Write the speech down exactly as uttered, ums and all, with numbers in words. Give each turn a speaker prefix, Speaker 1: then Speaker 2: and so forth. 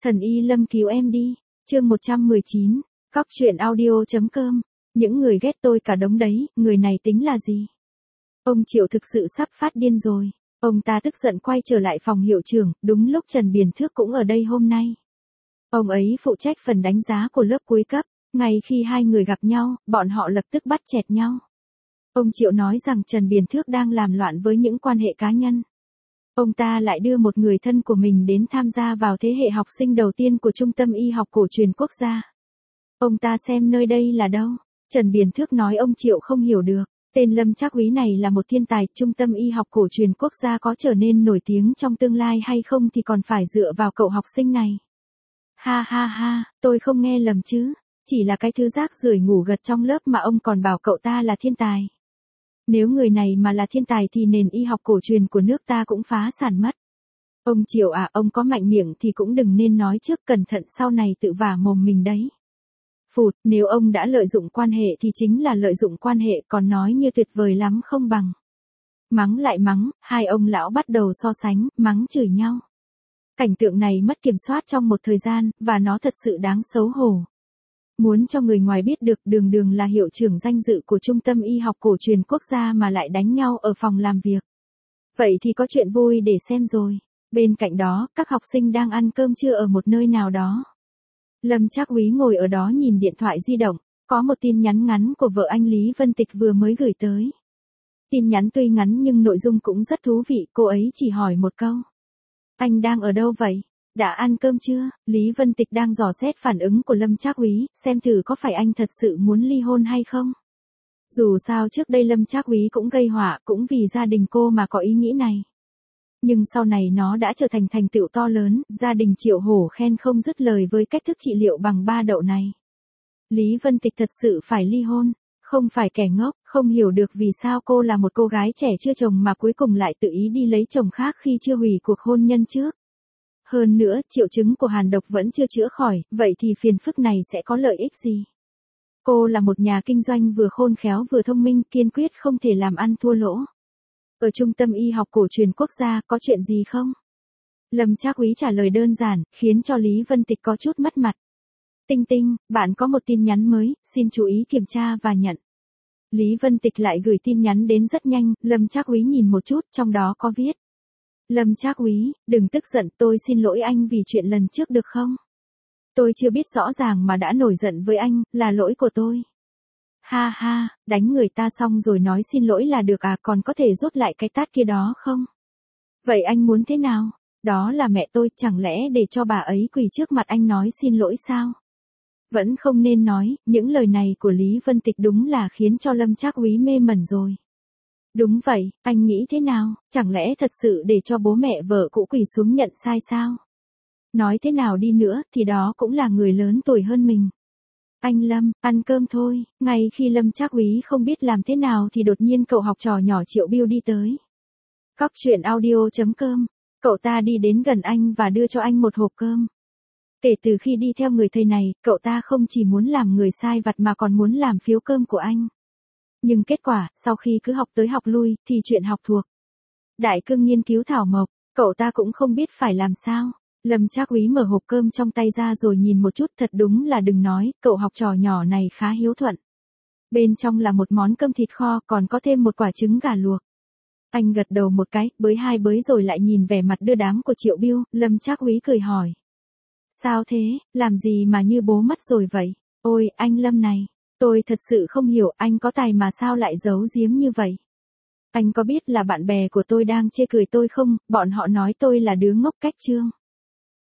Speaker 1: Thần Y Lâm cứu em đi. Chương một trăm mười chín. Cóc truyện audio.com. Những người ghét tôi cả đống đấy, người này tính là gì? Ông Triệu thực sự sắp phát điên rồi. Ông ta tức giận quay trở lại phòng hiệu trưởng, đúng lúc Trần Biển Thước cũng ở đây hôm nay. Ông ấy phụ trách phần đánh giá của lớp cuối cấp. Ngay khi hai người gặp nhau, bọn họ lập tức bắt chẹt nhau. Ông Triệu nói rằng Trần Biển Thước đang làm loạn với những quan hệ cá nhân. Ông ta lại đưa một người thân của mình đến tham gia vào thế hệ học sinh đầu tiên của Trung tâm Y học cổ truyền quốc gia. Ông ta xem nơi đây là đâu? Trần Biển Thước nói ông Triệu không hiểu được. Tên Lâm Trác Úy này là một thiên tài, Trung tâm Y học cổ truyền quốc gia có trở nên nổi tiếng trong tương lai hay không thì còn phải dựa vào cậu học sinh này. Ha ha ha, tôi không nghe lầm chứ. Chỉ là cái thứ rác rưởi ngủ gật trong lớp mà ông còn bảo cậu ta là thiên tài. Nếu người này mà là thiên tài thì nền y học cổ truyền của nước ta cũng phá sản mất. Ông Triệu à, ông có mạnh miệng thì cũng đừng nên nói trước, cẩn thận sau này tự vả mồm mình đấy. Phụt, nếu ông đã lợi dụng quan hệ thì chính là lợi dụng quan hệ, còn nói như tuyệt vời lắm không bằng. Mắng lại mắng, hai ông lão bắt đầu so sánh, mắng chửi nhau. Cảnh tượng này mất kiểm soát trong một thời gian, và nó thật sự đáng xấu hổ. Muốn cho người ngoài biết được đường đường là hiệu trưởng danh dự của Trung tâm Y học cổ truyền quốc gia mà lại đánh nhau ở phòng làm việc. Vậy thì có chuyện vui để xem rồi. Bên cạnh đó, các học sinh đang ăn cơm trưa ở một nơi nào đó. Lâm Trác Úy ngồi ở đó nhìn điện thoại di động, có một tin nhắn ngắn của vợ anh Lý Vân Tịch vừa mới gửi tới. Tin nhắn tuy ngắn nhưng nội dung cũng rất thú vị, cô ấy chỉ hỏi một câu. Anh đang ở đâu vậy? Đã ăn cơm chưa? Lý Vân Tịch đang dò xét phản ứng của Lâm Trác Úy, xem thử có phải anh thật sự muốn ly hôn hay không. Dù sao trước đây Lâm Trác Úy cũng gây họa, cũng vì gia đình cô mà có ý nghĩ này. Nhưng sau này nó đã trở thành thành tựu to lớn, gia đình Triệu Hổ khen không dứt lời với cách thức trị liệu bằng ba đậu này. Lý Vân Tịch thật sự phải ly hôn, không phải kẻ ngốc, không hiểu được vì sao cô là một cô gái trẻ chưa chồng mà cuối cùng lại tự ý đi lấy chồng khác khi chưa hủy cuộc hôn nhân trước. Hơn nữa, triệu chứng của hàn độc vẫn chưa chữa khỏi, vậy thì phiền phức này sẽ có lợi ích gì? Cô là một nhà kinh doanh vừa khôn khéo vừa thông minh, kiên quyết không thể làm ăn thua lỗ. Ở Trung tâm Y học cổ truyền quốc gia có chuyện gì không? Lâm Trác Úy trả lời đơn giản, khiến cho Lý Vân Tịch có chút mất mặt. Tinh Tinh, bạn có một tin nhắn mới, xin chú ý kiểm tra và nhận. Lý Vân Tịch lại gửi tin nhắn đến rất nhanh, Lâm Trác Úy nhìn một chút, trong đó có viết. Lâm Trác Úy, đừng tức giận, tôi xin lỗi anh vì chuyện lần trước được không? Tôi chưa biết rõ ràng mà đã nổi giận với anh, là lỗi của tôi. Ha ha, đánh người ta xong rồi nói xin lỗi là được à, còn có thể rút lại cái tát kia đó không? Vậy anh muốn thế nào? Đó là mẹ tôi, chẳng lẽ để cho bà ấy quỳ trước mặt anh nói xin lỗi sao? Vẫn không nên nói, những lời này của Lý Vân Tịch đúng là khiến cho Lâm Trác Úy mê mẩn rồi. Đúng vậy, anh nghĩ thế nào, chẳng lẽ thật sự để cho bố mẹ vợ cũ quỳ xuống nhận sai sao? Nói thế nào đi nữa thì đó cũng là người lớn tuổi hơn mình. Anh Lâm, ăn cơm thôi. Ngay khi Lâm Trác Úy không biết làm thế nào thì đột nhiên cậu học trò nhỏ Triệu Bưu đi tới. Cóc truyện audio.com. Cậu ta đi đến gần anh và đưa cho anh một hộp cơm. Kể từ khi đi theo người thầy này, cậu ta không chỉ muốn làm người sai vặt mà còn muốn làm phiếu cơm của anh. Nhưng kết quả, sau khi cứ học tới học lui, thì chuyện học thuộc. Đại cương nghiên cứu thảo mộc, cậu ta cũng không biết phải làm sao. Lâm Trác Úy mở hộp cơm trong tay ra rồi nhìn một chút, thật đúng là đừng nói, cậu học trò nhỏ này khá hiếu thuận. Bên trong là một món cơm thịt kho, còn có thêm một quả trứng gà luộc. Anh gật đầu một cái, bới hai bới rồi lại nhìn vẻ mặt đưa đám của Triệu Bưu, Lâm Trác Úy cười hỏi. Sao thế, làm gì mà như bố mất rồi vậy? Ôi, anh Lâm này, tôi thật sự không hiểu anh có tài mà sao lại giấu giếm như vậy? Anh có biết là bạn bè của tôi đang chê cười tôi không, bọn họ nói tôi là đứa ngốc cách trương.